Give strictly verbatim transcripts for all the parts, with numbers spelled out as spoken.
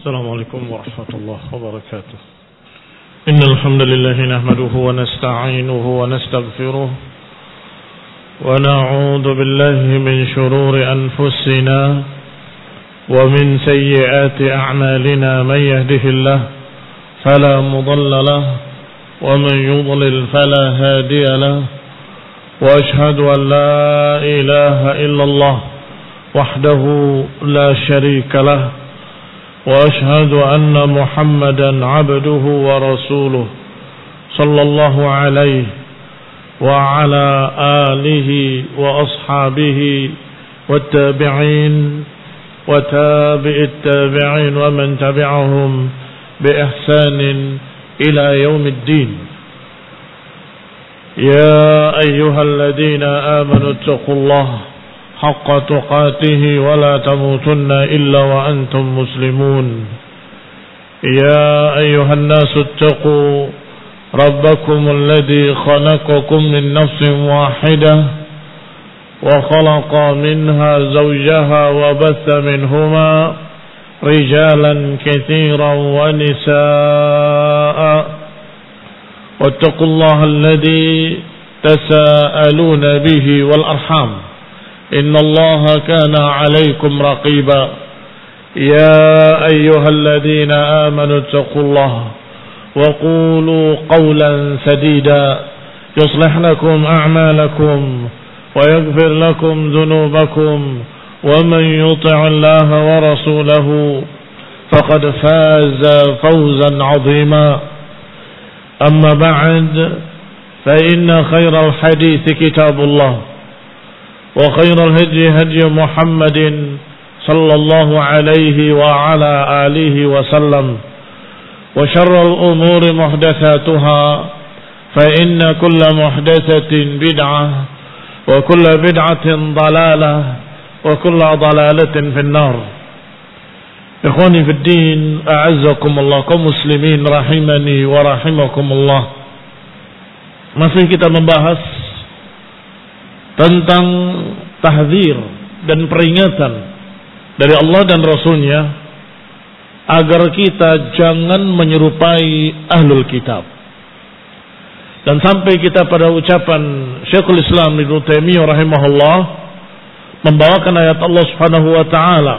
السلام عليكم ورحمة الله وبركاته. إن الحمد لله نحمده ونستعينه ونستغفره ونعوذ بالله من شرور أنفسنا ومن سيئات أعمالنا. من يهده الله فلا مضل له ومن يضلل فلا هادي له، وأشهد أن لا إله إلا الله وحده لا شريك له، وأشهد أن محمدا عبده ورسوله صلى الله عليه وعلى آله وأصحابه والتابعين وتابع التابعين ومن تبعهم بإحسان إلى يوم الدين. يا أيها الذين آمنوا اتقوا الله حق تقاته ولا تموتن إلا وأنتم مسلمون. يا أيها الناس اتقوا ربكم الذي خلقكم من نفس واحدة وخلق منها زوجها وبث منهما رجالا كثيرا ونساء، واتقوا الله الذي تساءلون به والأرحام إن الله كان عليكم رقيبا. يا أيها الذين آمنوا اتقوا الله وقولوا قولا سديدا يصلح لكم أعمالكم ويغفر لكم ذنوبكم، ومن يطع الله ورسوله فقد فاز فوزا عظيما. أما بعد، فإن خير الحديث كتاب الله، وخير الهدي هدي محمد صلى الله عليه وعلى آله وسلم، وشر الأمور محدثاتها، فإن كل محدثة بدعة وكل بدعة ضلالة وكل ضلالة في النار. إخواني في الدين، أعزكم الله kaum muslimin rahimani wa rahimakumullah. Masih kita membahas tentang tahdzir dan peringatan dari Allah dan Rasulnya agar kita jangan menyerupai ahlul kitab. Dan sampai kita pada ucapan Syekhul Islam Ibnu Taimiyah rahimahullah membawakan ayat Allah Subhanahu wa taala.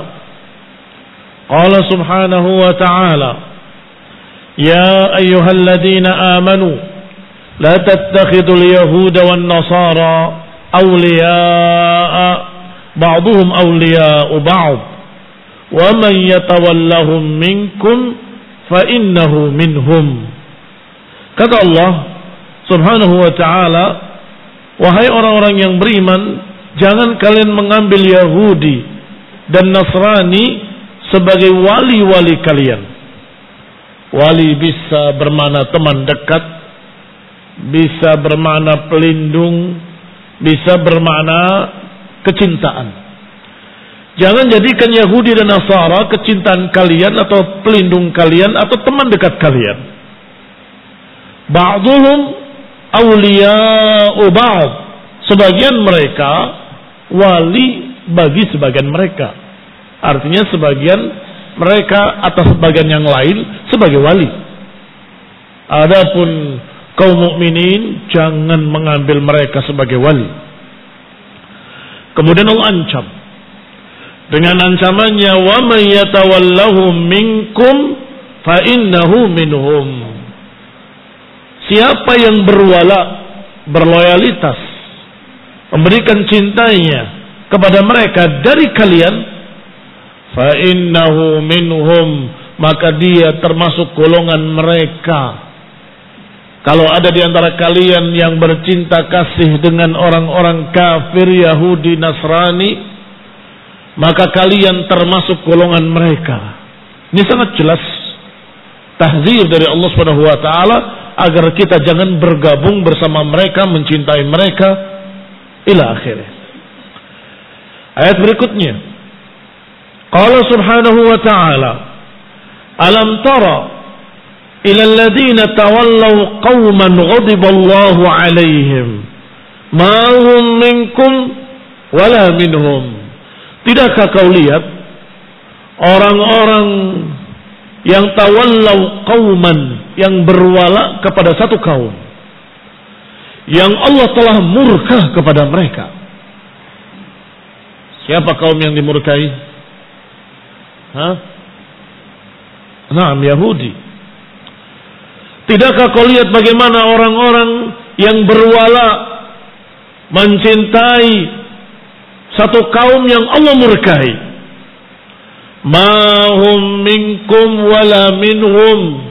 Qala Subhanahu wa taala, ya ayyuhalladzina amanu la tattakhidul yahuda wan nasara awliya'a ba'duhum awliya'u ba'd wa man yatawallahum minkum fa innahu minhum. Kata Allah Subhanahu wa ta'ala, wahai orang-orang yang beriman, jangan kalian mengambil Yahudi dan Nasrani sebagai wali-wali kalian. Wali bisa bermakna teman dekat, bisa bermakna pelindung, bisa bermakna kecintaan. Jangan jadikan Yahudi dan Nasara kecintaan kalian atau pelindung kalian atau teman dekat kalian. Ba'duhum awliya'u ba'd. Sebagian mereka wali bagi sebagian mereka. Artinya sebagian mereka atas sebagian yang lain sebagai wali. Adapun kaum mukminin jangan mengambil mereka sebagai wali. Kemudian Allah ancam dengan ancamannya, wa may yatawallahum minkum fa innahu minhum. Siapa yang berwala, berloyalitas, memberikan cintanya kepada mereka dari kalian, fa innahu minhum, maka dia termasuk golongan mereka. Kalau ada di antara kalian yang bercinta kasih dengan orang-orang kafir Yahudi Nasrani, maka kalian termasuk golongan mereka. Ini sangat jelas tahdzir dari Allah Subhanahu wa taala agar kita jangan bergabung bersama mereka, mencintai mereka ila akhirnya. Ayat berikutnya, qala subhanahu wa ta'ala, alam tara ila alladhina tawallaw qauman ghadiballahu alaihim ma hum minkum wala minhum. Tidakkah kau lihat orang-orang yang tawallau qauman, yang berwala kepada satu kaum yang Allah telah murka kepada mereka. Siapa kaum yang dimurkai? Hah? Naam, Yahudi. Tidakkah kau lihat bagaimana orang-orang yang berwala mencintai satu kaum yang Allah murkai? Ma hum minkum wala minhum.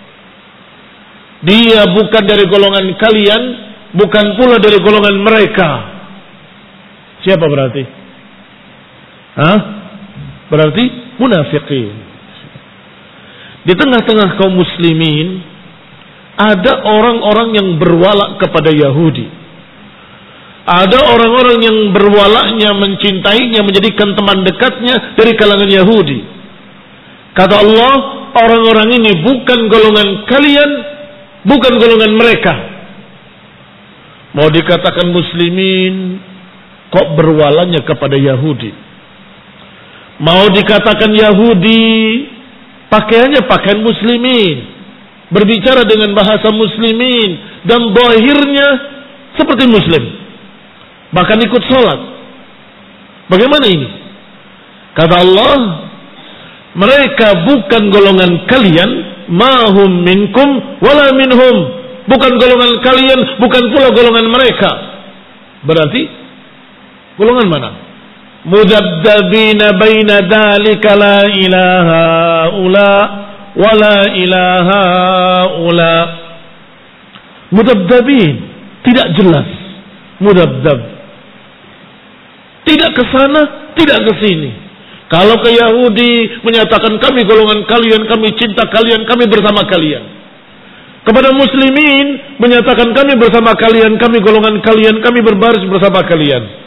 Dia bukan dari golongan kalian, bukan pula dari golongan mereka. Siapa berarti? Hah? Berarti munafiqin. Di tengah-tengah kaum muslimin ada orang-orang yang berwala kepada Yahudi. Ada orang-orang yang berwalanya, mencintainya, menjadikan teman dekatnya dari kalangan Yahudi. Kata Allah, orang-orang ini bukan golongan kalian, bukan golongan mereka. Mau dikatakan muslimin, kok berwalanya kepada Yahudi? Mau dikatakan Yahudi, pakaiannya pakaian muslimin, berbicara dengan bahasa muslimin, dan zahirnya seperti muslim, bahkan ikut sholat. Bagaimana ini? Kata Allah, mereka bukan golongan kalian, mahum minkum wala minhum, bukan golongan kalian, bukan pula golongan mereka. Berarti golongan mana? Mudabdabina baina dalika la ilaha ula wala ilaha ula. Mudabdabin, tidak jelas. Mudabdab, tidak ke sana, tidak ke sini. Kalau ke Yahudi menyatakan kami golongan kalian, kami cinta kalian, kami bersama kalian. Kepada muslimin menyatakan kami bersama kalian, kami golongan kalian, kami berbaris bersama kalian.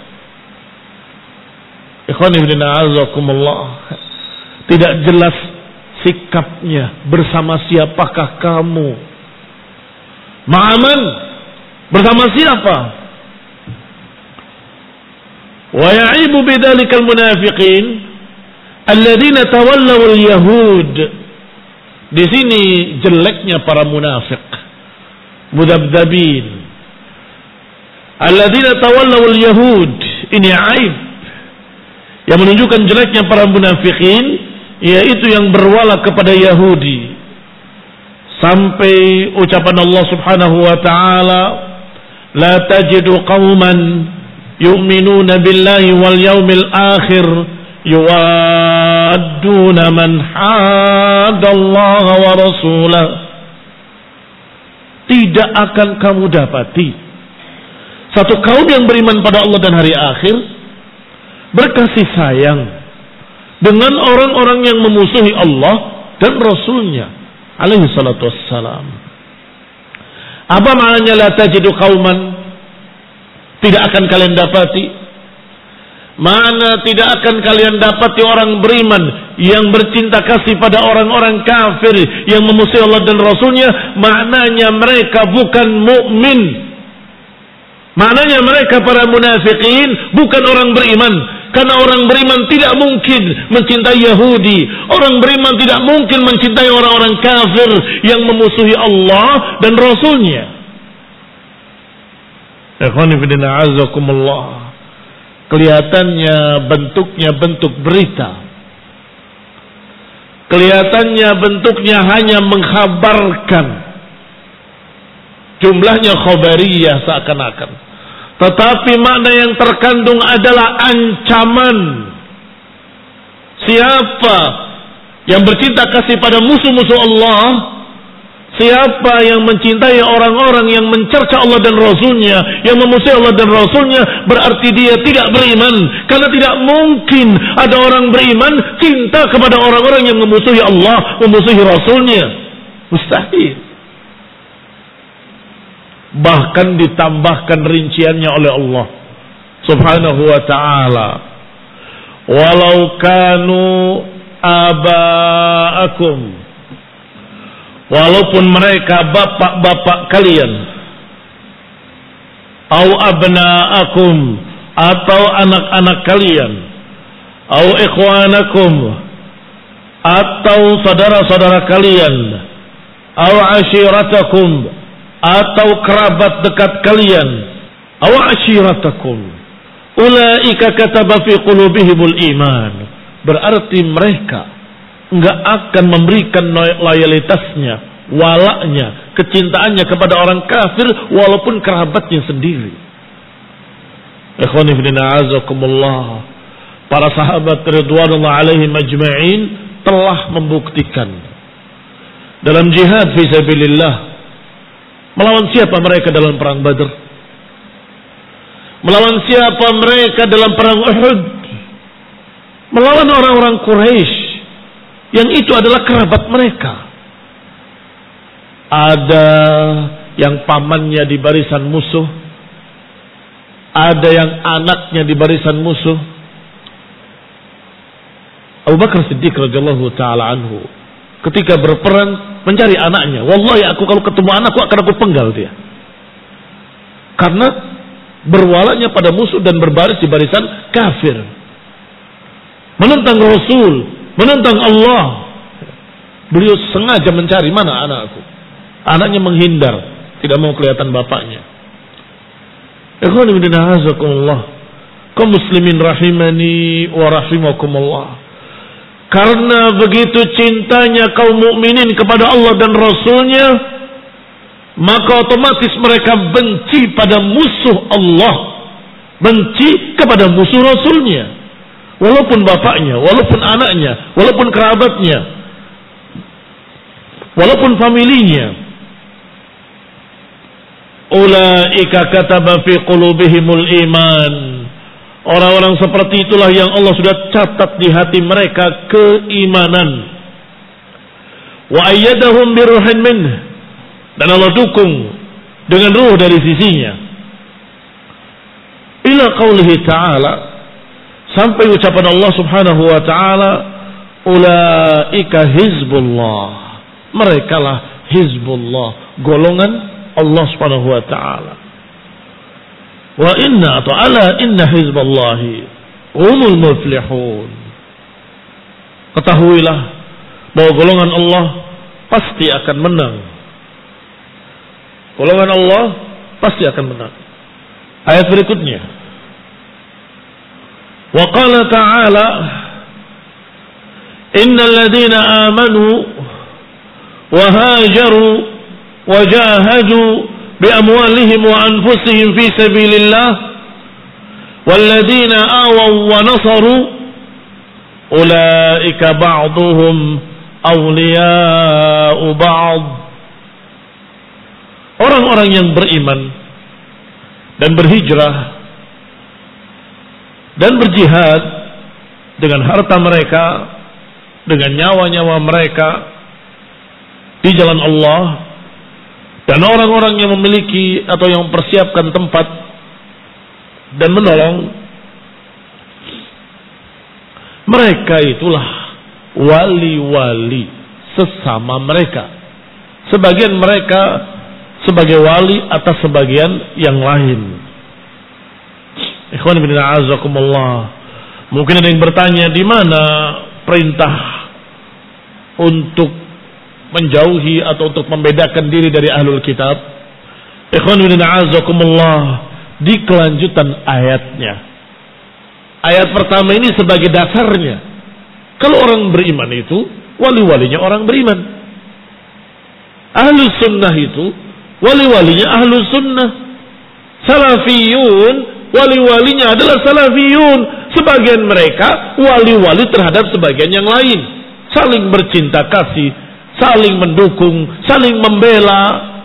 Ikhwani fillah azakumullah. Tidak jelas sikapnya, bersama siapakah kamu? Ma'aman, bersama siapa? Wa ya'ibu bidzalikal munafiqin alladzina tawallaw al-yahud. Di sini jeleknya para munafik, mudabdabin, alladzina tawallaw al-yahud. Ini aib yang menunjukkan jeleknya para munafikin, yaitu yang berwala kepada Yahudi. Sampai ucapan Allah Subhanahu wa taala, la tajidu qauman yu'minuna billahi wal yawmil akhir yuwadduna man hadallaha wa rasulah. Tidak akan kamu dapati satu kaum yang beriman pada Allah dan hari akhir berkasih sayang dengan orang-orang yang memusuhi Allah dan Rasulnya alaihi salatu wassalam. Apa maknanya la tajidu qauman? Tidak akan kalian dapati. Mana tidak akan kalian dapati orang beriman yang bercinta kasih pada orang-orang kafir yang memusuhi Allah dan Rasulnya. Maknanya mereka bukan mukmin. Maknanya mereka para munafikin bukan orang beriman. Karena orang beriman tidak mungkin mencintai Yahudi. Orang beriman tidak mungkin mencintai orang-orang kafir yang memusuhi Allah dan Rasulnya. Ikhwani fillah azakumullah. Kelihatannya bentuknya bentuk berita. Kelihatannya bentuknya hanya mengkhabarkan. Jumlahnya khabariyah seakan-akan. Tetapi makna yang terkandung adalah ancaman. Siapa yang bercinta kasih pada musuh-musuh Allah, siapa yang mencintai orang-orang yang mencerca Allah dan Rasulnya, yang memusuhi Allah dan Rasulnya, berarti dia tidak beriman. Karena tidak mungkin ada orang beriman cinta kepada orang-orang yang memusuhi Allah, memusuhi Rasulnya. Mustahil. Bahkan ditambahkan rinciannya oleh Allah Subhanahu wa ta'ala, walau kanu aba'akum, walaupun mereka bapak-bapak kalian, au abna'akum, atau anak-anak kalian, au ikhwanakum, atau saudara-saudara kalian, aw ashiratakum, atau kerabat dekat kalian, aw ashiratakum, ulaika kataba fi qulubihimul iman. Berarti mereka enggak akan memberikan loyalitasnya, walaknya, kecintaannya kepada orang kafir walaupun kerabatnya sendiri. Ikhwani fillah azakumullah. Para sahabat ridwanullah alaihim ajma'in telah membuktikan dalam jihad fi sabilillah. Melawan siapa mereka dalam perang Badr? Melawan siapa mereka dalam perang Uhud? Melawan orang-orang Quraisy yang itu adalah kerabat mereka. Ada yang pamannya di barisan musuh, ada yang anaknya di barisan musuh. Abu Bakar Siddiq radhiyallahu taala anhu ketika berperang mencari anaknya, wallahi aku kalau ketemu anakku akan aku penggal dia. Karena berwalanya pada musuh dan berbaris di barisan kafir. Menentang Rasul, menentang Allah. Beliau sengaja mencari mana anakku. Anaknya menghindar, tidak mau kelihatan bapaknya. Ikhwan fillah azakumullah. Kaum muslimin rahimani wa rahimakumullah. Karena begitu cintanya kaum mukminin kepada Allah dan Rasulnya, maka otomatis mereka benci pada musuh Allah, benci kepada musuh Rasulnya, walaupun bapaknya, walaupun anaknya, walaupun kerabatnya, walaupun familinya. Ulaika kataba fi qulubihimul iman. Orang-orang seperti itulah yang Allah sudah catat di hati mereka keimanan. Wa ayyadahum biruhin minhu. Dan Allah dukung dengan ruh dari sisinya. Ila qaulihi ta'ala, sampai ucapan Allah subhanahu wa ta'ala, ulaika hizbullah. Merekalah hizbullah, golongan Allah subhanahu wa ta'ala. Wa inna atau ala inna hizballahi humul muflihun. Ketahuilah bahwa golongan Allah pasti akan menang. Golongan Allah pasti akan menang. Ayat berikutnya. Wa qala ta'ala innal ladzina amanu wa hajaru wa jahadu بأموالهم وأنفسهم في سبيل الله والذين آووا ونصروا أولئك بعضهم أولياء بعض. Orang-orang yang beriman dan berhijrah dan berjihad dengan harta mereka, dengan nyawa-nyawa mereka di jalan Allah, dan orang-orang yang memiliki atau yang mempersiapkan tempat dan menolong, mereka itulah wali-wali sesama mereka. Sebagian mereka sebagai wali atas sebagian yang lain. Ikhwan fillah azakumullah. Mungkin ada yang bertanya, di mana perintah untuk menjauhi atau untuk membedakan diri dari ahlul kitab? Ikhwan fillah azakumullah, di kelanjutan ayatnya. Ayat pertama ini sebagai dasarnya. Kalau orang beriman itu wali-walinya orang beriman. Ahlus sunnah itu wali-walinya ahlus sunnah. Salafiyun wali-walinya adalah salafiyun. Sebagian mereka wali-wali terhadap sebagian yang lain, saling bercinta kasih, saling mendukung, saling membela.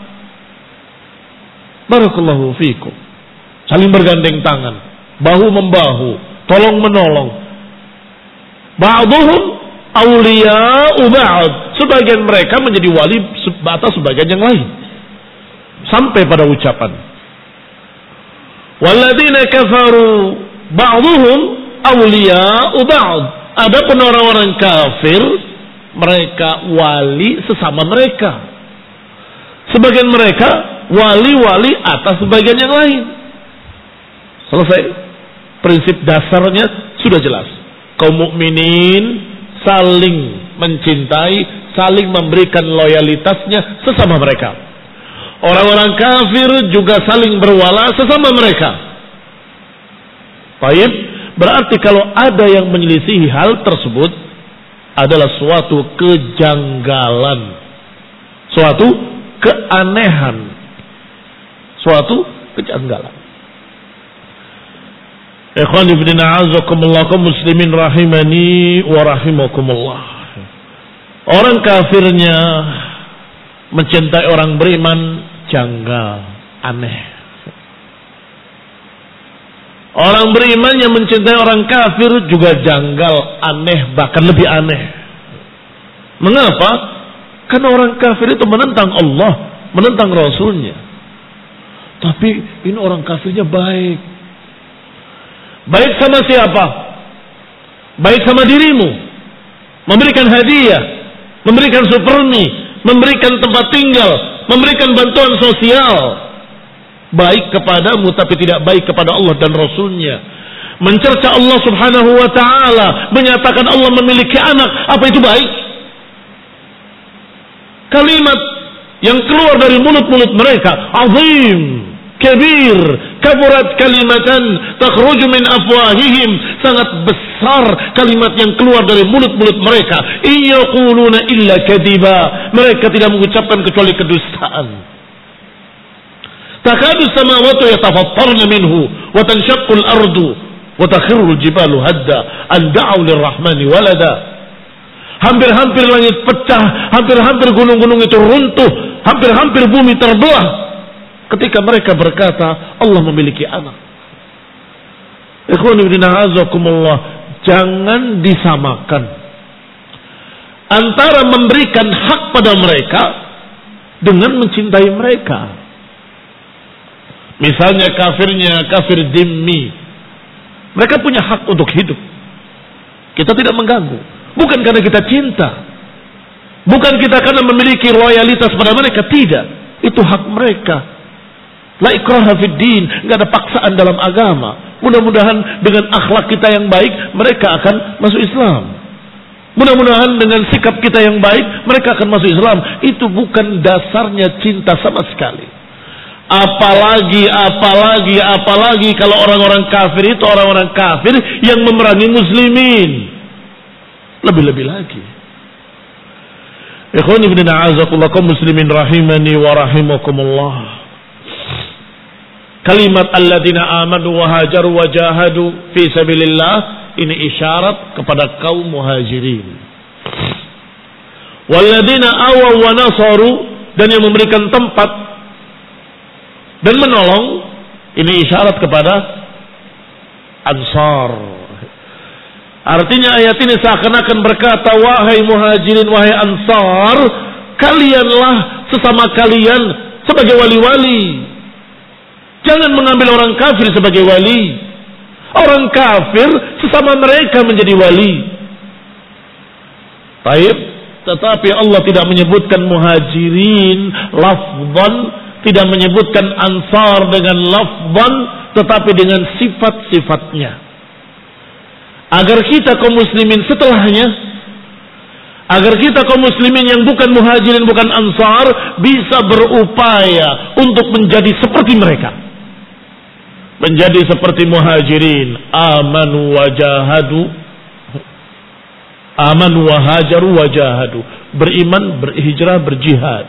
Barakallahu fikum. Saling bergandeng tangan, bahu membahu, tolong menolong. Ba'duhum awliya'u ba'd. Sebagian mereka menjadi wali atas sebagian yang lain. Sampai pada ucapan, walladzina kafaru ba'duhum awliya'u ba'd. Adapun orang-orang kafir, mereka wali sesama mereka. Sebagian mereka wali-wali atas sebagian yang lain. Selesai. Prinsip dasarnya sudah jelas. Kaum mukminin saling mencintai, saling memberikan loyalitasnya sesama mereka. Orang-orang kafir juga saling berwala sesama mereka. Baik, berarti kalau ada yang menyelisihi hal tersebut adalah suatu kejanggalan, suatu keanehan, suatu kejanggalan. Ikhwan ibn a'azakumullah kaum muslimin rahimani wa rahimakumullah. Orang kafirnya mencintai orang beriman janggal, aneh. Orang beriman yang mencintai orang kafir juga janggal, aneh, bahkan lebih aneh. Mengapa? Karena orang kafir itu menentang Allah, menentang Rasulnya. Tapi ini orang kafirnya baik. Baik sama siapa? Baik sama dirimu. Memberikan hadiah, memberikan supermi, memberikan tempat tinggal, memberikan bantuan sosial. Baik kepadamu tapi tidak baik kepada Allah dan Rasulnya. Mencerca Allah subhanahu wa ta'ala, menyatakan Allah memiliki anak. Apa itu baik? Kalimat yang keluar dari mulut-mulut mereka azim, kabir, kaburat kalimatan takhruju min afwahihim, sangat besar kalimat yang keluar dari mulut-mulut mereka. Iyaquluna illa kadiba, mereka tidak mengucapkan kecuali kedustaan. Takadu samawati yatafattarna minhu wa tanshaqqu al-ardu wa takhirru al-jibalu hadda an da'u lir-rahmani walada. Hampir-hampir langit pecah, hampir-hampir gunung-gunung itu runtuh, hampir-hampir bumi terbelah ketika mereka berkata Allah memiliki anak. Ikhwan ibn a'azakumullah, jangan disamakan antara memberikan hak pada mereka dengan mencintai mereka. Misalnya kafirnya kafir dhimmi, mereka punya hak untuk hidup, kita tidak mengganggu. Bukan karena kita cinta, bukan kita karena memiliki loyalitas pada mereka, tidak. Itu hak mereka. La ikraha fid din, enggak ada paksaan dalam agama. Mudah-mudahan dengan akhlak kita yang baik mereka akan masuk Islam. Mudah-mudahan dengan sikap kita yang baik mereka akan masuk Islam. Itu bukan dasarnya cinta sama sekali. Apalagi, apalagi, apalagi kalau orang-orang kafir itu orang-orang kafir yang memerangi muslimin. Lebih-lebih lagi. Ikhwan ibn a'azakullah kaum muslimin rahimani wa rahimakumullah. Kalimat alladzina amanu wa hajaru wa jahadu fi sabilillah, ini isyarat kepada kaum muhajirin. Walladzina awaw wa nasaru, dan yang memberikan tempat dan menolong, ini isyarat kepada Ansar. Artinya ayat ini seakan-akan berkata, wahai muhajirin, wahai Ansar, kalianlah sesama kalian sebagai wali-wali. Jangan mengambil orang kafir sebagai wali. Orang kafir sesama mereka menjadi wali. Baik, tetapi Allah tidak menyebutkan muhajirin lafzan, tidak menyebutkan Ansar dengan lafzan, tetapi dengan sifat-sifatnya. Agar kita kaum muslimin setelahnya, agar kita kaum muslimin yang bukan muhajirin, bukan Ansar, bisa berupaya untuk menjadi seperti mereka. Menjadi seperti muhajirin, amanu wa jahadu, amanu wa hajaru wa jahadu, beriman, berhijrah, berjihad.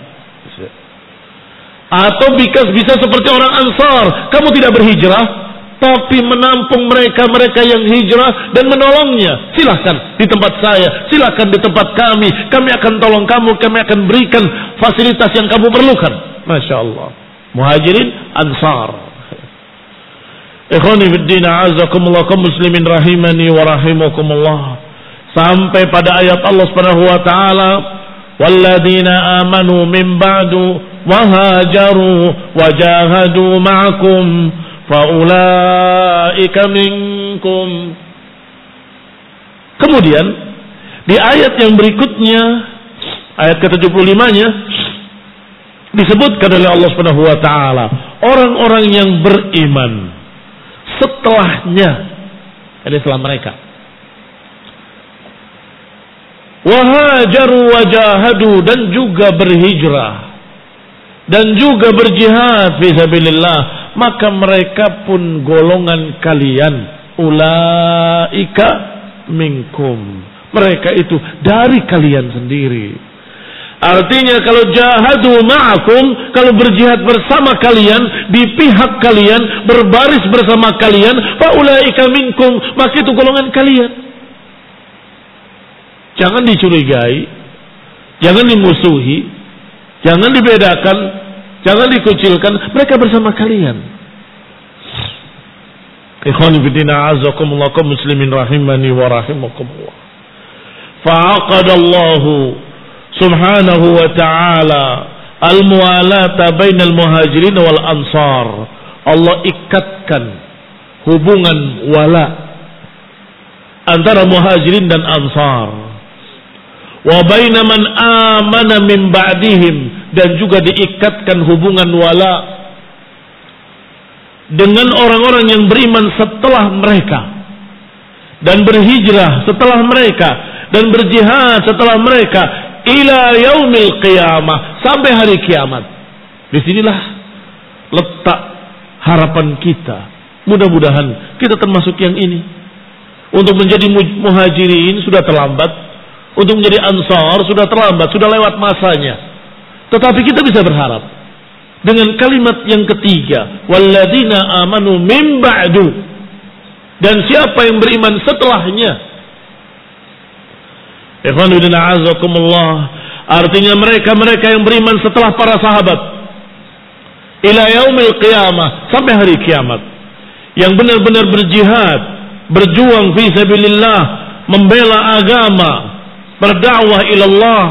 Atau bisa, bisa seperti orang Ansar, kamu tidak berhijrah tapi menampung mereka-mereka yang hijrah dan menolongnya. Silahkan di tempat saya, silahkan di tempat kami, kami akan tolong kamu, kami akan berikan fasilitas yang kamu perlukan. Masya Allah. Muhajirin, Ansar. Ikhwani fiddin a'azakumullah kaum muslimin rahimani wa rahimakumullah. Sampai pada ayat Allah Subhanahu wa taala, walladzina amanu min ba'du wa hajaru wa jahadu ma'akum faulaika minkum. Kemudian di ayat yang berikutnya, ayat ke tujuh puluh lima-nya, disebutkan oleh Allah Subhanahu wa taala orang-orang yang beriman setelahnya, ini setelah mereka. Wahajaru wajahadu, dan juga berhijrah dan juga berjihad fisabilillah, maka mereka pun golongan kalian. Ulaika minkum, mereka itu dari kalian sendiri. Artinya kalau jahadu ma'akum, kalau berjihad bersama kalian, di pihak kalian, berbaris bersama kalian, fa ulaika minkum, maka itu golongan kalian. Jangan dicurigai, jangan dimusuhi, jangan dibedakan, jangan dikucilkan, mereka bersama kalian. Ikhwani fillah, azakumullah, kaum muslimin rahimani wa rahimakumullah. Fa'aqadallahu subhanahu wa ta'ala al-muwalata bainal muhajirin wal ansar. Allah ikatkan hubungan wala antara muhajirin dan ansar. Wa baina man amana min ba'dihim, dan juga diikatkan hubungan wala dengan orang-orang yang beriman setelah mereka dan berhijrah setelah mereka dan berjihad setelah mereka ila yaumil qiyamah, sampai hari kiamat. Disinilah letak harapan kita. Mudah-mudahan kita termasuk yang ini. Untuk menjadi muhajirin sudah terlambat, untuk menjadi ansar sudah terlambat, sudah lewat masanya. Tetapi kita bisa berharap dengan kalimat yang ketiga, walladzina amanu min ba'du, dan siapa yang beriman setelahnya. Ikhwanu fillah, azakumullah, artinya mereka-mereka yang beriman setelah para sahabat ila yaumil qiyamah, sampai hari kiamat, yang benar-benar berjihad, berjuang fi sabilillah, membela agama, berdakwah ila Allah.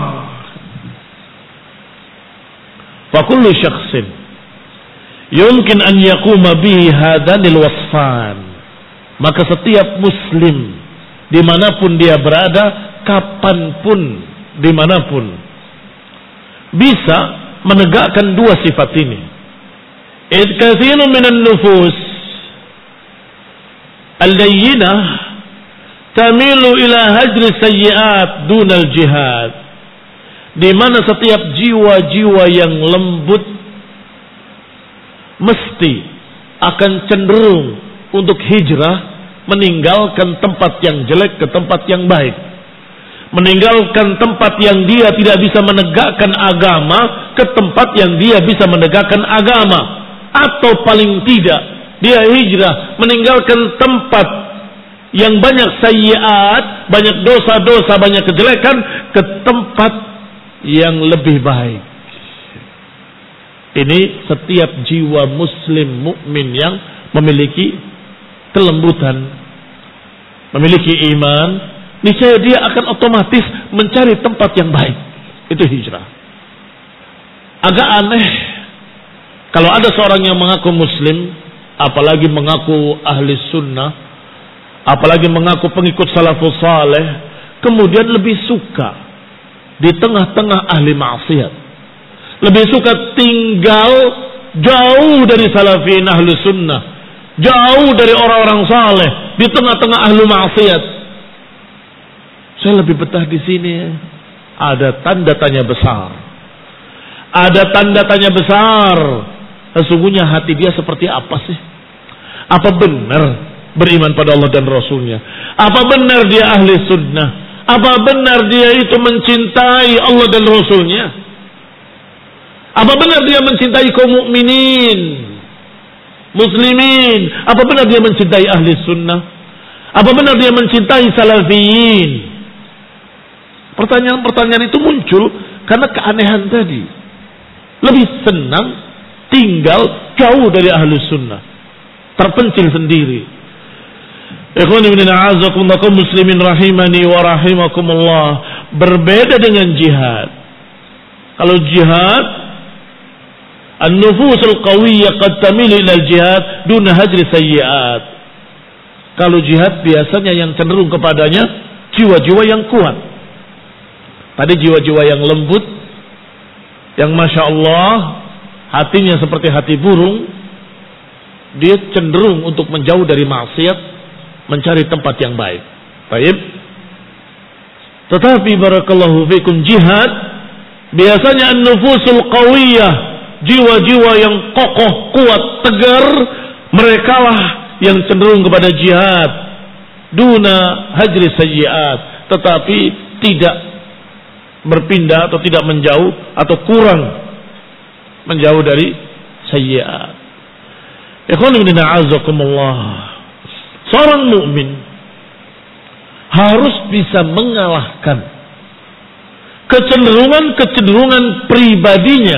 Fa kullu syakhsin yumkin an yaquma bihi hadanil wasfan, maka setiap muslim dimanapun dia berada, kapanpun, dimanapun, bisa menegakkan dua sifat ini. Id katsirun minan nufus al-layyinah tamilu ila hajri sayyi'at dunal jihad, di mana setiap jiwa-jiwa yang lembut mesti akan cenderung untuk hijrah, meninggalkan tempat yang jelek ke tempat yang baik, meninggalkan tempat yang dia tidak bisa menegakkan agama ke tempat yang dia bisa menegakkan agama, atau paling tidak dia hijrah, meninggalkan tempat yang banyak sayyiat, banyak dosa-dosa, banyak kejelekan, ke tempat yang lebih baik. Ini setiap jiwa muslim mukmin yang memiliki kelembutan, memiliki iman, niscaya dia akan otomatis mencari tempat yang baik. Itu hijrah. Agak aneh kalau ada seorang yang mengaku muslim, apalagi mengaku ahli sunnah, apalagi mengaku pengikut salafus saleh, kemudian lebih suka di tengah-tengah ahli maksiat, lebih suka tinggal jauh dari salafin ahli sunnah, jauh dari orang-orang saleh, di tengah-tengah ahli maksiat. Saya lebih betah di sini. Ada tanda tanya besar, ada tanda tanya besar. Sesungguhnya hati dia seperti apa sih? Apa benar beriman pada Allah dan Rasulnya? Apa benar dia ahli sunnah? Apa benar dia itu mencintai Allah dan Rasulnya? Apa benar dia mencintai kaum mukminin, muslimin? Apa benar dia mencintai ahli sunnah? Apa benar dia mencintai salafiyin? Pertanyaan-pertanyaan itu muncul karena keanehan tadi. Lebih senang tinggal jauh dari ahli sunnah, terpencil sendiri. Ikhwani bin a'azakumullah, kaum muslimin rahimani wa rahimakumullah. Berbeda dengan jihad. Kalau jihad, an-nufusul qawiyyah qad tamilu ila al-jihad duna hajri sayyi'at. Kalau jihad biasanya yang cenderung kepadanya jiwa-jiwa yang kuat. Tadi jiwa-jiwa yang lembut, yang masya Allah hatinya seperti hati burung, dia cenderung untuk menjauh dari maksiat, mencari tempat yang baik. Baik. Tetapi barakallahu fikum, jihad biasanya an-nufusul qawiyah, jiwa-jiwa yang kokoh, kuat, tegar, merekalah yang cenderung kepada jihad duna hajri sayyiat, tetapi tidak berpindah atau tidak menjauh atau kurang menjauh dari sayyiat. Ikhwan fillah a'azzakumullah, seorang mukmin harus bisa mengalahkan kecenderungan-kecenderungan pribadinya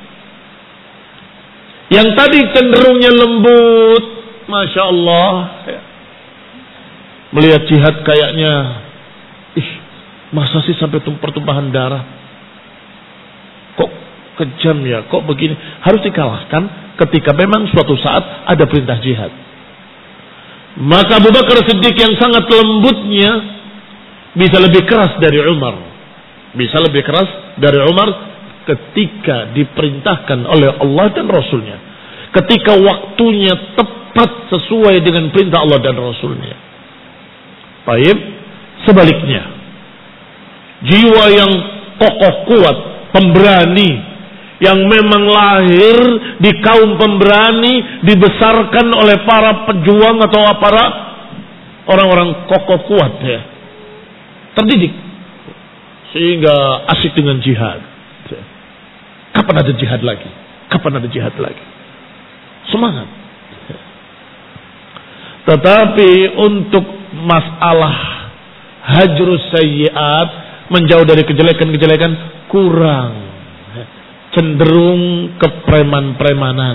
yang tadi cenderungnya lembut, masya Allah, melihat jihad kayaknya, ih, masa sih sampai pertumpahan darah, kok kejam ya, kok begini. Harus dikalahkan ketika memang suatu saat ada perintah jihad. Maka Abu Bakar Siddiq yang sangat lembutnya bisa lebih keras dari Umar. Bisa lebih keras dari Umar ketika diperintahkan oleh Allah dan Rasulnya. Ketika waktunya tepat sesuai dengan perintah Allah dan Rasulnya. Baik, sebaliknya, jiwa yang kokoh kuat, pemberani, yang memang lahir di kaum pemberani, dibesarkan oleh para pejuang atau para orang-orang kokoh kuat ya, terdidik sehingga asyik dengan jihad. Kapan ada jihad lagi? Kapan ada jihad lagi? Semangat. Tetapi untuk masalah hajrus sayyiat, menjauh dari kejelekan-kejelekan, kurang, cenderung ke preman-premanan.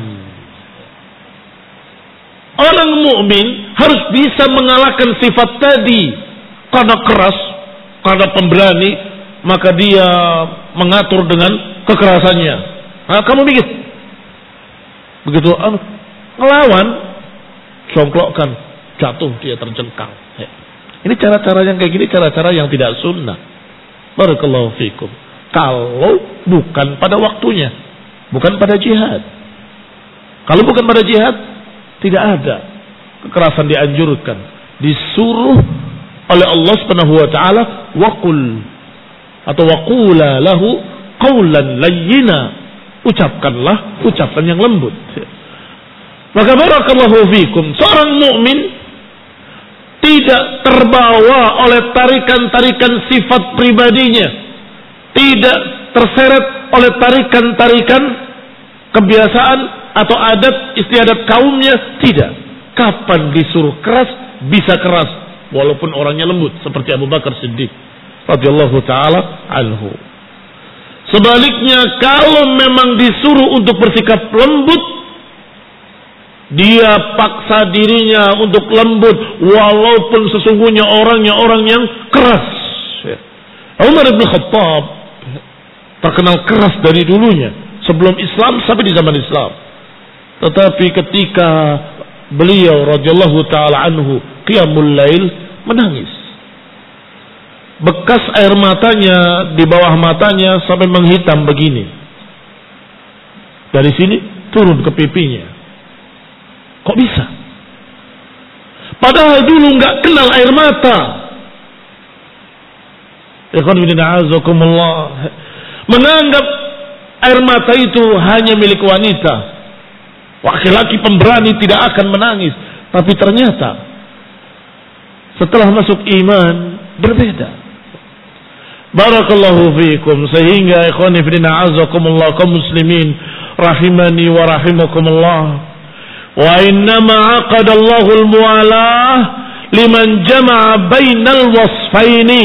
Orang mukmin harus bisa mengalahkan sifat tadi. Karena keras, karena pemberani, maka dia mengatur dengan kekerasannya. Nah, kamu mikir begitu, uh, ngelawan, congklokkan, jatuh, dia terjengkang. Ini cara-cara yang kayak gini, cara-cara yang tidak sunnah. Barakallahu fikum. Kalau bukan pada waktunya, bukan pada jihad. Kalau bukan pada jihad, tidak ada kekerasan dianjurkan. Disuruh oleh Allah Subhanahu wa taala, waqul atau waqula lahu qaulan layyina, ucapkanlah ucapan yang lembut. Maka barakallahu fikum, seorang mukmin tidak terbawa oleh tarikan-tarikan sifat pribadinya, tidak terseret oleh tarikan-tarikan kebiasaan atau adat istiadat kaumnya, tidak. Kapan disuruh keras, bisa keras walaupun orangnya lembut, seperti Abu Bakar Siddiq radhiyallahu taala anhu. Sebaliknya, kalau memang disuruh untuk bersikap lembut, dia paksa dirinya untuk lembut walaupun sesungguhnya orangnya orang yang keras. Umar bin Khattab terkenal keras dari dulunya, sebelum Islam sampai di zaman Islam. Tetapi ketika beliau radhiyallahu taala anhu qiyamul lail, menangis. Bekas air matanya di bawah matanya sampai menghitam begini. Dari sini turun ke pipinya. Kok bisa? Padahal dulu nggak kenal air mata. Ikhwan fillah a'azakumullah, menganggap air mata itu hanya milik wanita. Laki-laki pemberani tidak akan menangis. Tapi ternyata setelah masuk iman berbeda. Barakallahu fiikum. Sehingga ikhwan fillah a'azakumullah, kaum muslimin rahimani wa rahimakumullah, wa innama aqada Allahul muwalah liman jama'a bainal wasfaini.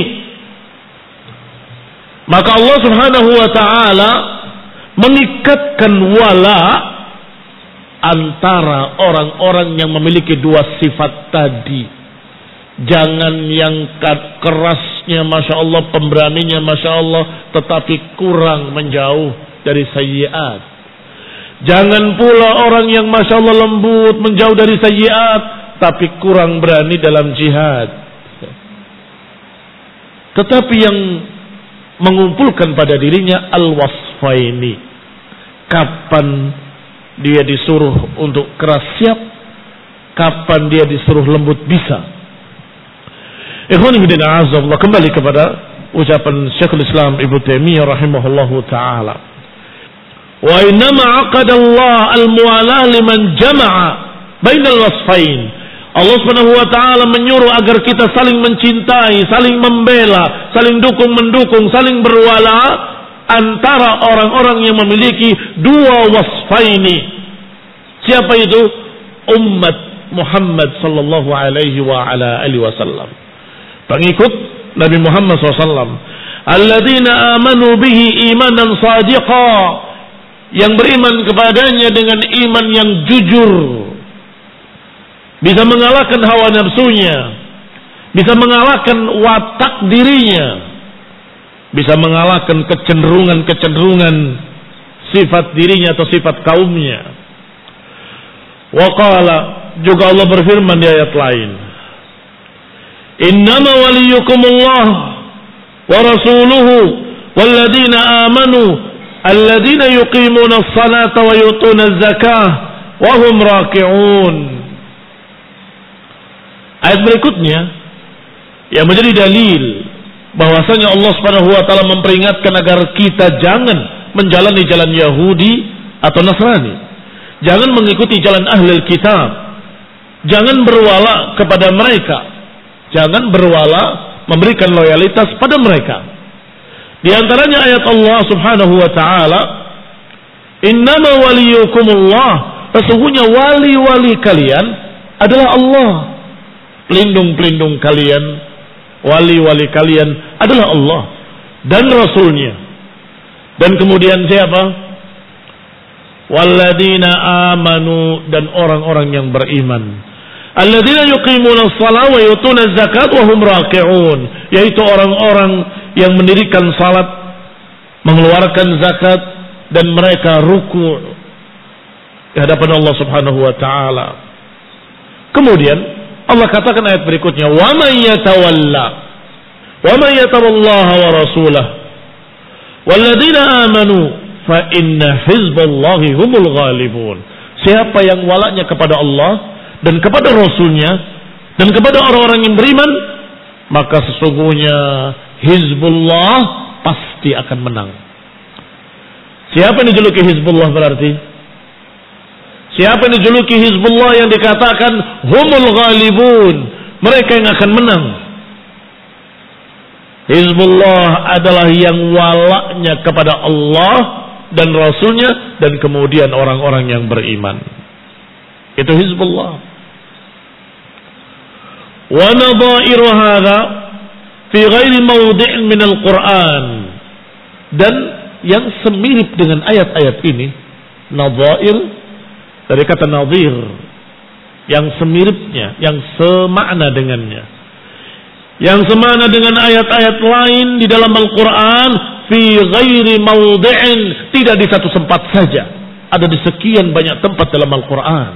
Maka Allah Subhanahu wa taala mengikatkan wala antara orang-orang yang memiliki dua sifat tadi. Jangan yang kerasnya masya Allah, pemberaninya masya Allah, tetapi kurang menjauh dari sayyiat. Jangan pula orang yang masya Allah lembut menjauh dari sayyiat, tapi kurang berani dalam jihad. Tetapi yang mengumpulkan pada dirinya al-wasfaini. Kapan dia disuruh untuk keras, siap. Kapan dia disuruh lembut, bisa. Ikhwan fillah a'azakumullah, kembali kepada ucapan Syekhul Islam Ibnu Taimiyah rahimahullahu taala. Wa innama aqada Allah al-muwalah liman jama'a bainal wasfain. Allah Subhanahu wa taala menyuruh agar kita saling mencintai, saling membela, saling dukung-mendukung, saling berwala antara orang-orang yang memiliki dua wasfaini. Siapa itu? Umat Muhammad sallallahu alaihi wa ala alihi wasallam. Pengikut Nabi Muhammad sallallahu alaihi wasallam. Alladzina amanu bihi imanan sadiqa. Yang beriman kepadanya dengan iman yang jujur. Bisa mengalahkan hawa nafsunya, bisa mengalahkan watak dirinya, bisa mengalahkan kecenderungan-kecenderungan sifat dirinya atau sifat kaumnya. Wa qala, juga Allah berfirman di ayat lain, innama waliyukumullah wa rasuluhu walladzina amanu alladzina yuqimuna as-salata wa yutuna az-zakah wa hum raki'un. Ayat berikutnya yang menjadi dalil bahwasanya Allah Subhanahu wa taala memperingatkan agar kita jangan menjalani jalan Yahudi atau Nasrani. Jangan mengikuti jalan ahlul kitab. Jangan berwala kepada mereka. Jangan berwala memberikan loyalitas pada mereka. Di antaranya ayat Allah Subhanahu wa taala, innama waliyukumullah, sesungguhnya wali-wali kalian adalah Allah. Pelindung-pelindung kalian, wali-wali kalian adalah Allah dan Rasulnya. Dan kemudian siapa? Walladzina amanu, dan orang-orang yang beriman. Alladzina yuqimuna as-salata wa yutuna az-zakat wa hum raki'un, yaitu orang-orang yang mendirikan salat, mengeluarkan zakat, dan mereka ruku' di hadapan Allah Subhanahu wa taala. Kemudian Allah katakan ayat berikutnya, wa may yatawalla wa may yatawallaha wa rasulahu walladzina amanu fa inna hizballahi humul ghalibun. Siapa yang walaknya kepada Allah dan kepada Rasulnya dan kepada orang-orang yang beriman, maka sesungguhnya Hizbullah pasti akan menang. Siapa yang dijuluki Hizbullah berarti? Siapa yang dijuluki Hizbullah yang dikatakan humul ghalibun, mereka yang akan menang. Hizbullah adalah yang walaknya kepada Allah dan Rasulnya dan kemudian orang-orang yang beriman. Itu Hizbullah. Wa nadha'iru hadha fi ghairi mawdi'in min al-Qur'an. Dan yang semirip dengan ayat-ayat ini, nadha'ir dari kata nadhir, yang semiripnya, yang semakna dengannya, yang semakna dengan ayat-ayat lain di dalam Al-Quran, fi ghairi mawdi'in, tidak di satu tempat saja, ada di sekian banyak tempat dalam Al-Quran.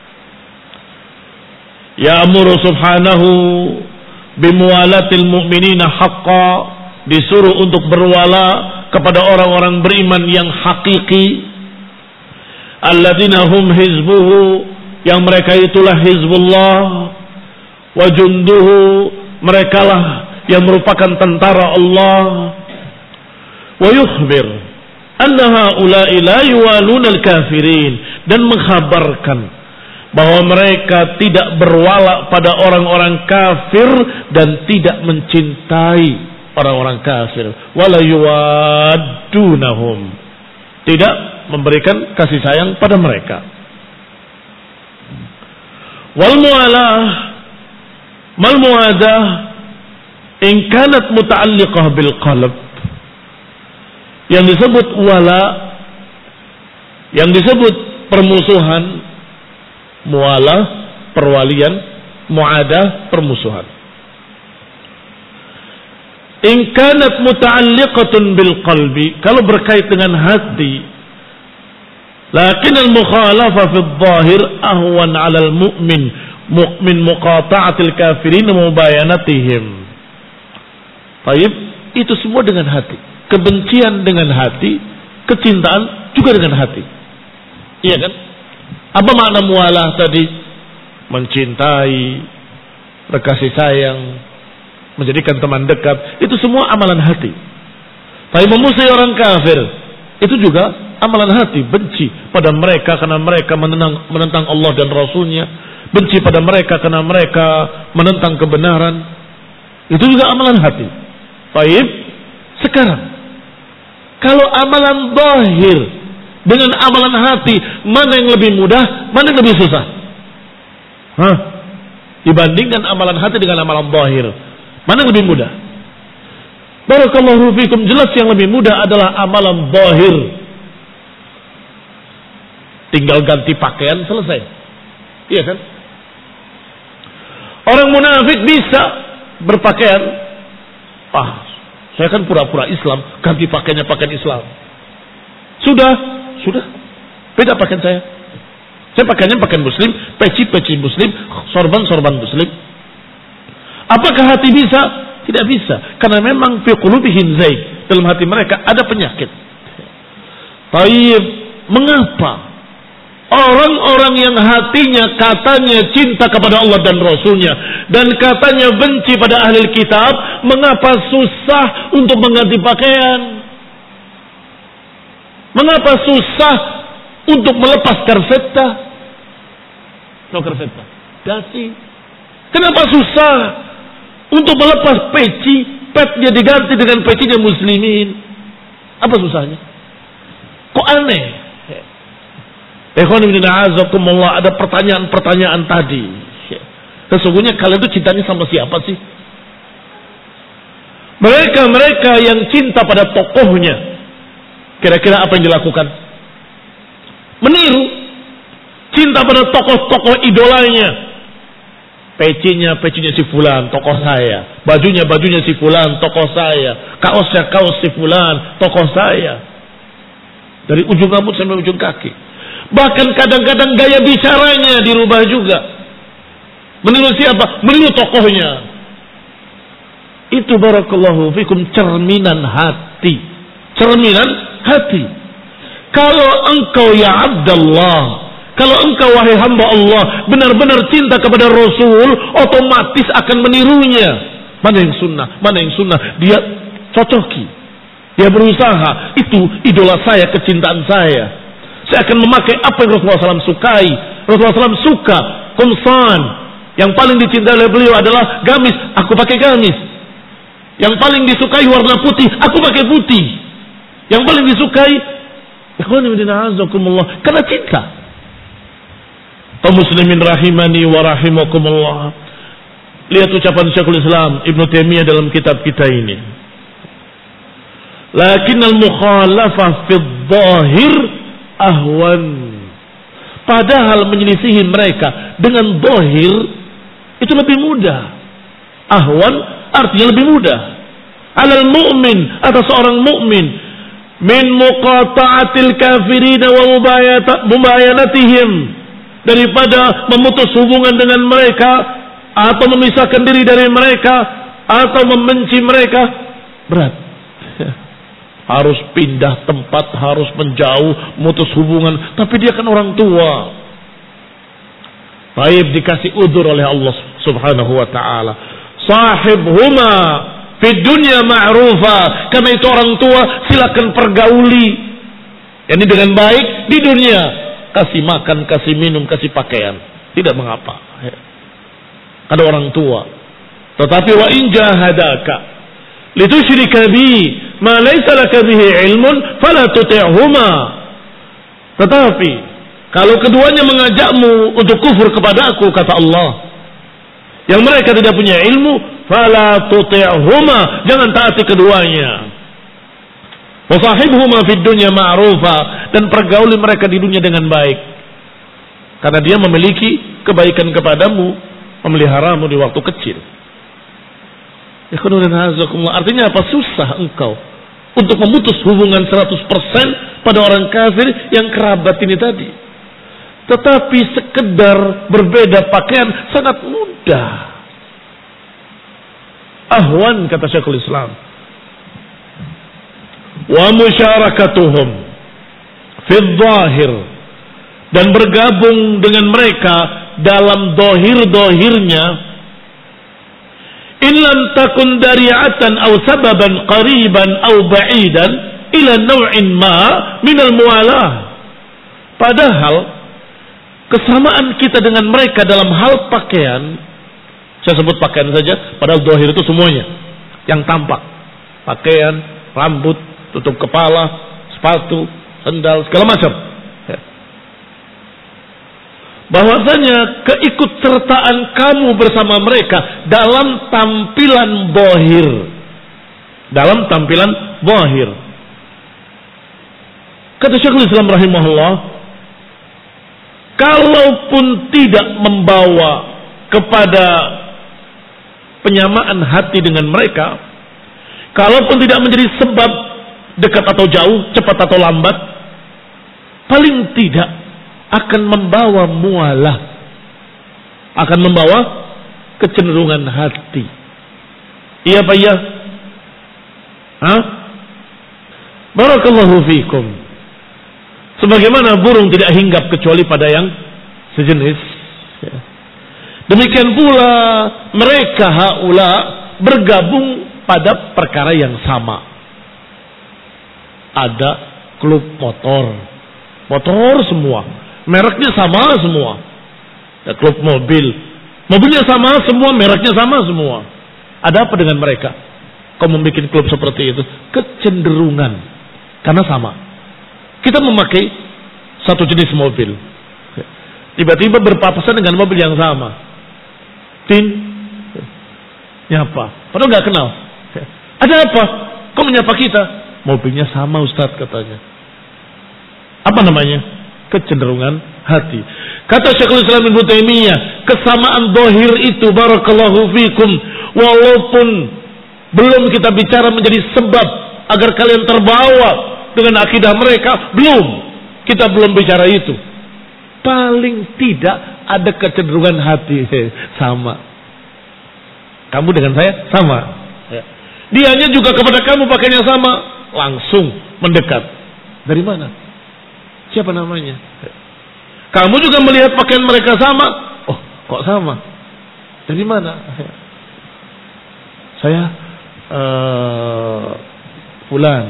Ya'muru subhanahu bimuwalatil mu'minina haqqa, disuruh untuk berwala kepada orang-orang beriman yang hakiki. Alladzina hum hizbuhu, yang mereka itulah hizbullah, wa junduhu, merekalah yang merupakan tentara Allah. Wa yukhbir anna haula'i la yuwaluna al-kafirin, dan mengkhabarkan bahwa mereka tidak berwala pada orang-orang kafir dan tidak mencintai orang-orang kafir. Wala yuwaddunahum, tidak memberikan kasih sayang pada mereka. Wal mu'alah mal mu'adah in kanat muta'alliqah bil qalb. Yang disebut wala, yang disebut permusuhan, mu'alah perwalian, mu'adah permusuhan. In kanat muta'alliqatun bil qalbi, kalau berkait dengan hati. Lakin al-mukhalafa fi adh-dhahir ahwan 'ala al-mu'min mu'min muqata'atil kafirin mubayanatihim. Baik, itu semua dengan hati. Kebencian dengan hati, kecintaan juga dengan hati. Iya kan? Apa makna mualah tadi? Mencintai, berkasih sayang, menjadikan teman dekat, itu semua amalan hati. Tapi memusuhi orang kafir, itu juga amalan hati, benci pada mereka karena mereka menentang, menentang Allah dan Rasulnya, benci pada mereka karena mereka menentang kebenaran, itu juga amalan hati. Baik, sekarang kalau amalan zahir dengan amalan hati, mana yang lebih mudah, mana yang lebih susah? Hah? Dibandingkan amalan hati dengan amalan zahir, mana yang lebih mudah? Barakallahu fikum, jelas yang lebih mudah adalah amalan zahir. Tinggal ganti pakaian, selesai. Iya kan? Orang munafik bisa berpakaian, ah, saya kan pura-pura Islam, ganti pakaiannya pakaian Islam. Sudah, sudah. Beda pakaian saya. Saya pakaiannya pakaian Muslim, peci-peci Muslim, sorban-sorban Muslim. Apakah hati bisa? Tidak bisa, karena memang fi qulubihim zaid, dalam hati mereka ada penyakit. Taib, mengapa orang-orang yang hatinya katanya cinta kepada Allah dan Rasulnya dan katanya benci pada ahli kitab, mengapa susah untuk mengganti pakaian? Mengapa susah untuk melepas karfeta? No karfeta, dasi. Kenapa susah untuk melepas peci, petnya diganti dengan pecinya muslimin? Apa susahnya? Kok aneh? Ada pertanyaan-pertanyaan tadi. Sesungguhnya kalian itu cintanya sama siapa sih? Mereka-mereka yang cinta pada tokohnya, kira-kira apa yang dilakukan? Meniru. Cinta pada tokoh-tokoh idolanya. Pecinya, pecinya si fulan, tokoh saya. Bajunya, bajunya si fulan, tokoh saya. Kaosnya, kaos si fulan, tokoh saya. Dari ujung rambut sampai ujung kaki. Bahkan kadang-kadang gaya bicaranya dirubah juga. Meniru siapa? Meniru tokohnya. Itu barakallahu fikum cerminan hati. Cerminan hati. Kalau engkau ya Abdallah, kalau engkau wahai hamba Allah benar-benar cinta kepada Rasul, otomatis akan menirunya. Mana yang sunnah, mana yang sunnah, dia cocoki. Dia berusaha, itu idola saya, kecintaan saya. Saya akan memakai apa yang Rasulullah shallallahu alaihi wasallam sukai. Rasulullah shallallahu alaihi wasallam suka kumsan. Yang paling dicintai oleh beliau adalah gamis, aku pakai gamis. Yang paling disukai warna putih, aku pakai putih. Yang paling disukai, karena cinta. Kaum muslimin rahimani wa rahimakumullah. Lihat ucapan Syekhul Islam Ibnu Taimiyah dalam kitab kita ini. Lakinnal mukhalafah fi dhahir ahwan. Padahal menyelisihi mereka dengan zahir itu lebih mudah. Ahwan artinya lebih mudah. Alal mu'min, atas seorang mukmin, min muqata'atil kafirin wa mubayanatihim, daripada memutus hubungan dengan mereka atau memisahkan diri dari mereka atau membenci mereka, berat. Harus pindah tempat, harus menjauh, memutus hubungan, tapi dia kan orang tua. Baik, dikasih udzur oleh Allah Subhanahu wa taala. Sahibhuma fid dunya ma'rufa, karena itu orang tua silakan pergauli. Yani dengan baik di dunia, kasih makan, kasih minum, kasih pakaian, tidak mengapa. Ada orang tua. Tetapi wa in jahadaka litusyrika bi ma laysa laka bihi ilmun fala tuti'huma. Tetapi kalau keduanya mengajakmu untuk kufur kepada aku, kata Allah, yang mereka tidak punya ilmu, fala tuti'huma, jangan taati keduanya. Wa sahibhuma fid dunya ma'rufa, dan pergauli mereka di dunia dengan baik. Karena dia memiliki kebaikan kepadamu, memeliharamu di waktu kecil. Artinya apa? Susah engkau untuk memutus hubungan seratus persen pada orang kafir yang kerabat ini tadi. Tetapi sekedar berbeda pakaian sangat mudah. Ahwan, kata Syekhul Islam. Wa musyarakatuhum fi dhahir, dan bergabung dengan mereka dalam dohir-dohirnya, In lam takun dari'atan aw sababan qariban aw ba'idan ila naw'in ma minal muwalah. Padahal kesamaan kita dengan mereka dalam hal pakaian, saya sebut pakaian saja, padahal zahir itu semuanya yang tampak. Pakaian, rambut, tutup kepala, sepatu, sandal, segala macam. Bahwasanya keikutsertaan kamu bersama mereka dalam tampilan zahir, dalam tampilan zahir. Kata Syekhul Islam rahimahullah, kalaupun tidak membawa kepada penyamaan hati dengan mereka, kalaupun tidak menjadi sebab dekat atau jauh, cepat atau lambat, paling tidak akan membawa mualah, akan membawa kecenderungan hati. Iya Pak ya? Hah? Barakallahu fiikum. Sebagaimana burung tidak hinggap kecuali pada yang sejenis. Demikian pula mereka haula bergabung pada perkara yang sama. Ada klub motor, motor semua. Mereknya sama semua. Ya, klub mobil, mobilnya sama semua, mereknya sama semua. Ada apa dengan mereka? Kau membuat klub seperti itu? Kecenderungan, karena sama. Kita memakai satu jenis mobil, tiba-tiba berpapasan dengan mobil yang sama. Tin, nyapa. Padahal nggak kenal. Ada apa? Kau menyapa kita? Mobilnya sama Ustadz katanya. Apa namanya? Kecenderungan hati. Kata Syekhul Islam Ibnu Taimiyah, kesamaan zahir itu barakallahu fikum, walaupun belum kita bicara menjadi sebab agar kalian terbawa dengan akidah mereka, belum. Kita belum bicara itu. Paling tidak ada kecenderungan hati sama. Kamu dengan saya sama. Dianya juga kepada kamu pakainya sama, langsung mendekat. Dari mana? Siapa namanya? Kamu juga melihat pakaian mereka sama. Oh, kok sama? Dari mana? Saya uh, Fulan.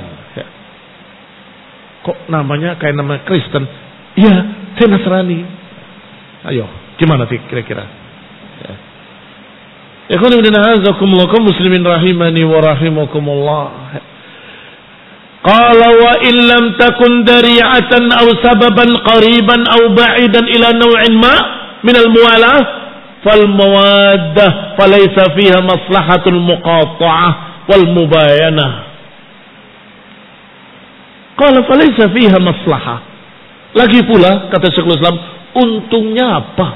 Kok namanya kayak nama Kristen? Iya, saya Nasrani. Ayo, gimana sih kira-kira? Ya khana bin azakumullah muslimin rahimani wa rahimakumullah. Qala wa in lam takun dari'atan aw sababan qariban aw ba'idan ila naw'in ma min al-muwalah fal mawaddah falaysa fiha maslahatul muqata'ah wal mubayanah. Qala falaysa fiha maslahah. Lagi pula kata Syekhul Islam, untungnya apa?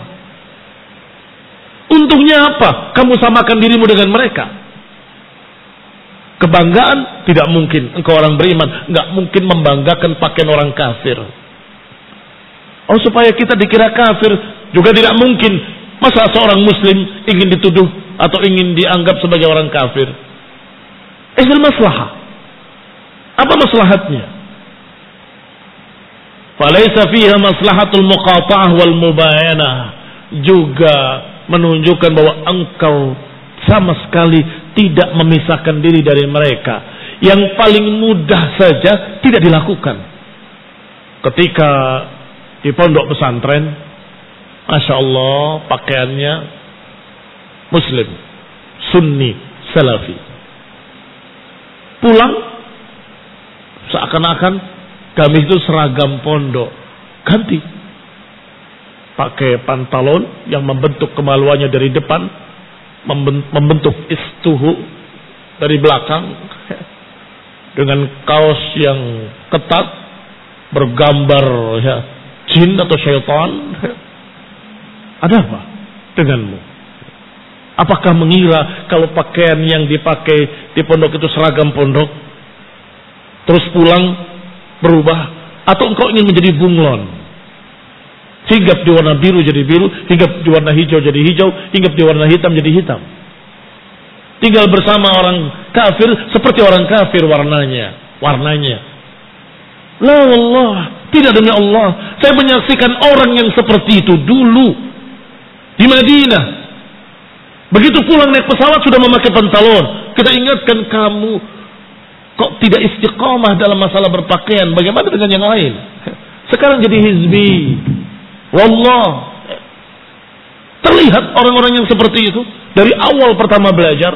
Untungnya apa? Kamu samakan dirimu dengan mereka. Kebanggaan tidak mungkin. Engkau orang beriman nggak mungkin membanggakan pakaian orang kafir. Oh, supaya kita dikira kafir juga tidak mungkin. Masa seorang muslim ingin dituduh atau ingin dianggap sebagai orang kafir? Ihil maslahah. Apa maslahatnya? Falaysa fiha maslahatul muqata'ah wal mubayanah. Juga menunjukkan bahwa engkau sama sekali tidak memisahkan diri dari mereka. Yang paling mudah saja tidak dilakukan. Ketika di pondok pesantren, Masya Allah pakaiannya Muslim, Sunni, Salafi. Pulang seakan-akan gamis itu seragam pondok. Ganti. Pakai pantalon yang membentuk kemaluannya dari depan, membentuk istuhu dari belakang, dengan kaos yang ketat bergambar ya, jin atau syaitan. Ada apa denganmu? Apakah mengira kalau pakaian yang dipakai di pondok itu seragam pondok, terus pulang berubah? Atau engkau ingin menjadi bunglon, hinggap di warna biru jadi biru, hinggap di warna hijau jadi hijau, hinggap di warna hitam jadi hitam. Tinggal bersama orang kafir seperti orang kafir warnanya, warnanya. La wallah, tidak demi Allah. Saya menyaksikan orang yang seperti itu dulu di Madinah. Begitu pulang naik pesawat sudah memakai pantalon. Kita ingatkan, kamu kok tidak istiqomah dalam masalah berpakaian. Bagaimana dengan yang lain? Sekarang jadi hizbi. Wallah. Terlihat orang-orang yang seperti itu dari awal pertama belajar,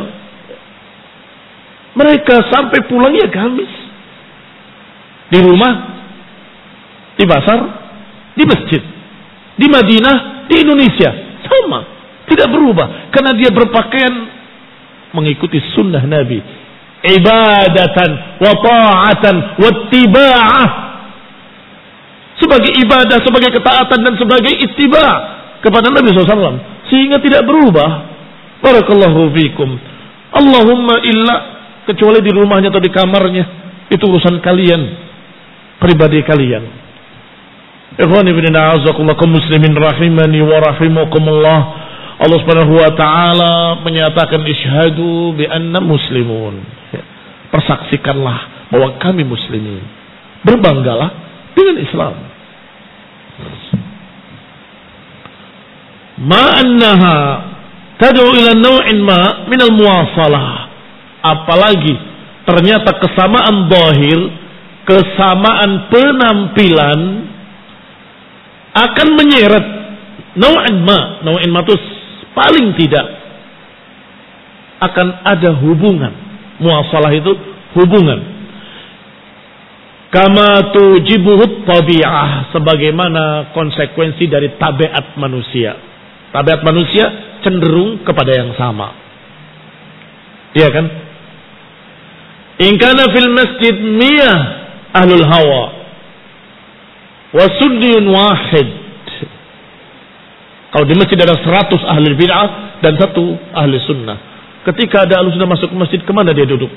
mereka sampai pulang ya gamis. Di rumah, di pasar, di masjid, di Madinah, di Indonesia sama, tidak berubah karena dia berpakaian mengikuti sunnah Nabi, ibadatan wa ta'atan wa ittiba'ah, sebagai ibadah, sebagai ketaatan dan sebagai ittiba' kepada Nabi shallallahu alaihi wasallam, sehingga tidak berubah. Barakallahu fikum. Allahumma illa, kecuali di rumahnya atau di kamarnya, itu urusan kalian, pribadi kalian. Ikhwani bin a'azakullah kaum muslimin rahimani wa rahimakumullah. Allah Subhanahu wa taala menyatakan isyhadu bi anna muslimun. Persaksikanlah bahwa kami muslimin. Berbanggalah dengan Islam. Ma annaha tad'u ila naw'in ma min al-muwasalah. Apalagi ternyata kesamaan zahir, kesamaan penampilan akan menyeret naw'in ma, naw'in ma itu paling tidak akan ada hubungan. Muwasalah itu hubungan. Kama tujibuhut tabi'ah, sebagaimana konsekuensi dari tabiat manusia. Tabiat manusia cenderung kepada yang sama. Iya kan? In kana fil masjid miyah ahlul hawa wa sunniyun wahid. Kalau di masjid ada seratus ahli bid'ah dan satu ahli sunnah. Ketika ada ahli sunnah masuk ke masjid, kemana dia duduk?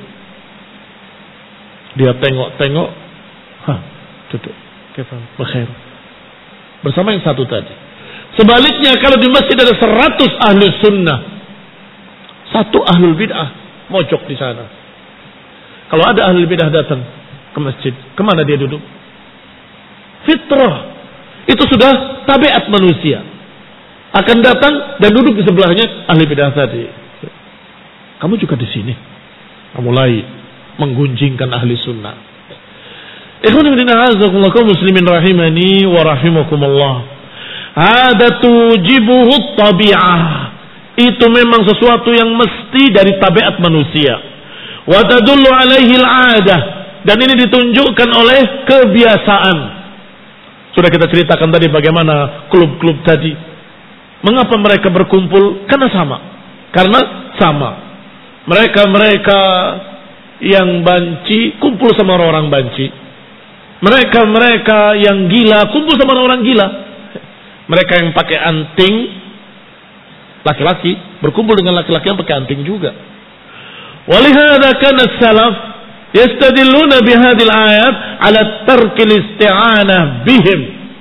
Dia tengok-tengok, hah, duduk. Bekhair. Bersama yang satu tadi. Sebaliknya kalau di masjid ada seratus ahli sunnah, satu ahli bid'ah mojok di sana. Kalau ada ahli bid'ah datang ke masjid, kemana dia duduk? Fitrah. Itu sudah tabiat manusia. Akan datang dan duduk di sebelahnya ahli bid'ah tadi. Kamu juga di sini. Mulai menggunjingkan ahli sunnah. Ikhwan fillah azakumullah kaum muslimin rahimani wa rahimakumullah. Ada tujibuhut tabi'ah. Itu memang sesuatu yang mesti dari tabiat manusia. Wa tadullu alaihi al-'adah, dan ini ditunjukkan oleh kebiasaan. Sudah kita ceritakan tadi bagaimana klub-klub tadi. Mengapa mereka berkumpul? Karena sama. Karena sama. Mereka-mereka yang banci kumpul sama orang-orang banci. Mereka-mereka yang gila kumpul sama orang-orang gila. Mereka yang pakai anting, laki-laki berkumpul dengan laki-laki yang pakai anting juga. Walihada kana as-salaf yastadilluna bihadhil ayat ala tarkil isti'anah bihim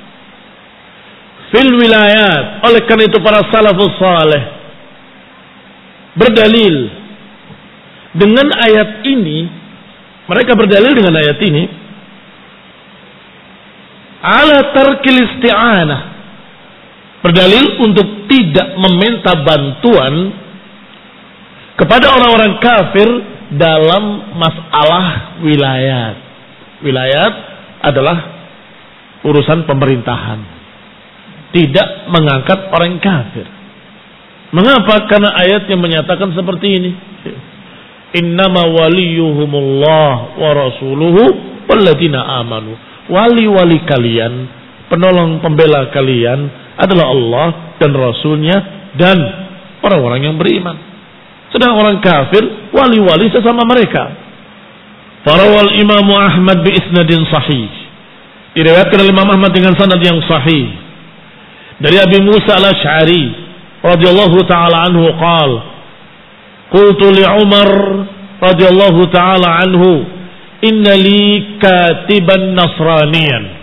fil wilayat. Oleh karena itu para salafus saleh berdalil dengan ayat ini. Mereka berdalil dengan ayat ini ala tarkil isti'anah, berdalil untuk tidak meminta bantuan kepada orang-orang kafir dalam masalah wilayat. Wilayat adalah urusan pemerintahan. Tidak mengangkat orang kafir. Mengapa? Karena ayatnya menyatakan seperti ini. Innama waliyuhumullah wa rasuluhu walladzina amanu. Wali-wali kalian, penolong pembela kalian adalah Allah dan Rasulnya dan orang-orang yang beriman. Sedang orang kafir, wali-wali sesama mereka. Farawal Imam Ahmad bi isnadin sahih. Diriwayatkan oleh Imam Ahmad dengan sanad yang sahih. Dari Abi Musa al-Asy'ari radhiyallahu ta'ala anhu qala, qultu li Umar radhiyallahu ta'ala anhu, inna li katiban nasraniyan.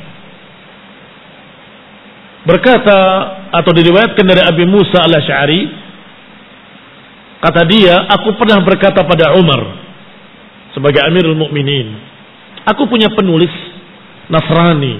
Berkata atau diriwayatkan dari Abi Musa al-Asy'ari, kata dia, aku pernah berkata pada Umar sebagai Amirul Mukminin, aku punya penulis Nasrani.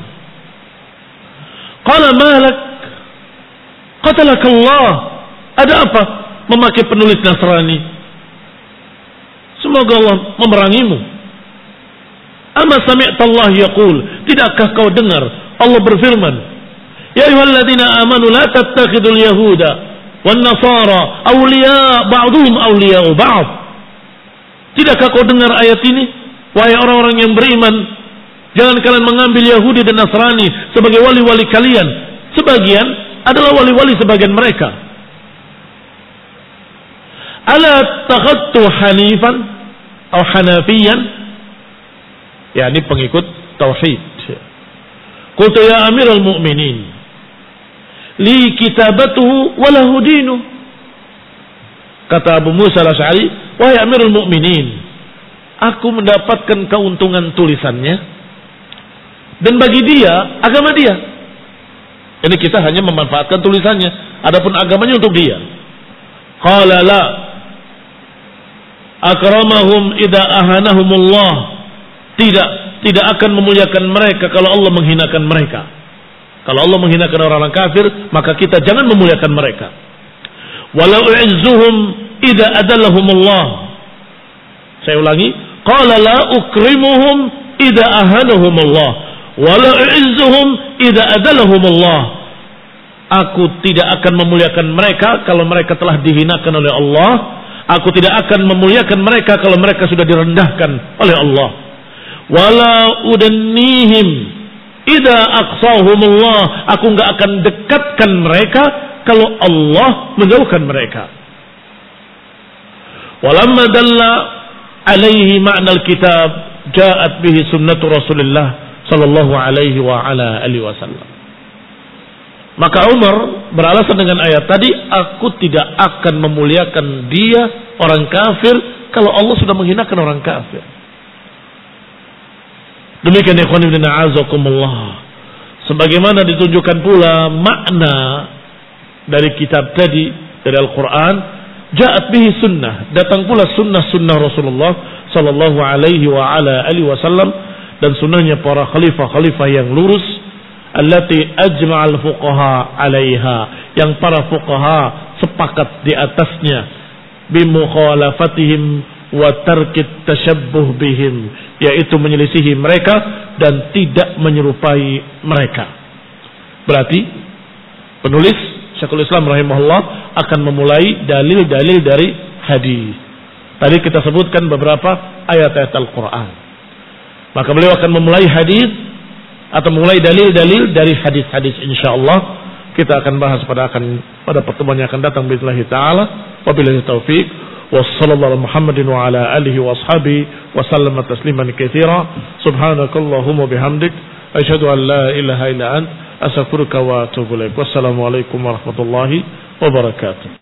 Qala malak qatalakallah, ada apa? memakai penulis Nasrani. Semoga Allah memerangimu. Ama sami'tallah yaqul, tidakkah kau dengar Allah berfirman, ya ayyuhalladzina amanu la tattakhidul yahuda wan nasara awliya ba'dhum awliya'u ba'd. Tidakkah kau dengar ayat ini, wahai orang-orang yang beriman, jangan kalian mengambil Yahudi dan Nasrani sebagai wali-wali kalian. Sebagian adalah wali-wali sebagian mereka. Ala takhadtu hanifan atau hanafiyan, yakni pengikut tauhid. Qultu ya amiral mu'minin, li kitabatuhu wa lahu dinu. Kata Abu Musa al-Asy'ari, wahai amirul mu'minin, aku mendapatkan keuntungan tulisannya, dan bagi dia agama dia. Ini kita hanya memanfaatkan tulisannya, adapun agamanya untuk dia. Qala la akramahum idza ahanahumullah. Tidak, tidak akan memuliakan mereka kalau Allah menghinakan mereka. Kalau Allah menghinakan orang-orang kafir, maka kita jangan memuliakan mereka. Walau u'izzuhum idza adallahumullah. Saya ulangi, qala la ukrimuhum idza ahanahumullah. Walau u'izzuhum idza adallahumullah. Aku tidak akan memuliakan mereka kalau mereka telah dihinakan oleh Allah. Aku tidak akan memuliakan mereka kalau mereka sudah direndahkan oleh Allah. Wala udannihim idza aqsahumullah. Aku enggak akan dekatkan mereka kalau Allah menjauhkan mereka. Walamma dalla alaihi ma'nal kitab ja'at bihi sunnatu Rasulillah sallallahu alaihi wa ala alihi wasallam. Maka Umar beralasan dengan ayat tadi, aku tidak akan memuliakan dia orang kafir kalau Allah sudah menghinakan orang kafir. Demikian ikhwan fillah a'azakumullah. Sebagaimana ditunjukkan pula makna dari kitab tadi, dari Al-Quran, ja'at bihi sunnah, datang pula sunnah-sunnah Rasulullah sallallahu alaihi wa ala alihi wasallam, dan sunnahnya para khalifah-khalifah yang lurus, allati ajma'al fuqaha 'alaiha, yang para fuqaha sepakat di atasnya, bimukhalafatihim wa tarkit tashabbuh bihim, yaitu menyelisihi mereka dan tidak menyerupai mereka. Berarti penulis Syekhul Islam rahimahullah akan memulai dalil-dalil dari hadis. Tadi kita sebutkan beberapa ayat-ayat Al-Quran. Maka beliau akan memulai hadis atau memulai dalil-dalil dari hadis-hadis, insyaallah. Kita akan bahas pada akan pada pertemuan yang akan datang billahi taala. Wabillahi taufik. Wassallallahu Muhammadin wa ala alihi wa ashabihi wa sallama tasliman katsira. Subhanakallahumma bihamdik asyhadu an la ilaha illa ant astaghfiruka wa atubu ilaik. Wassalamu alaikum warahmatullahi wabarakatuh.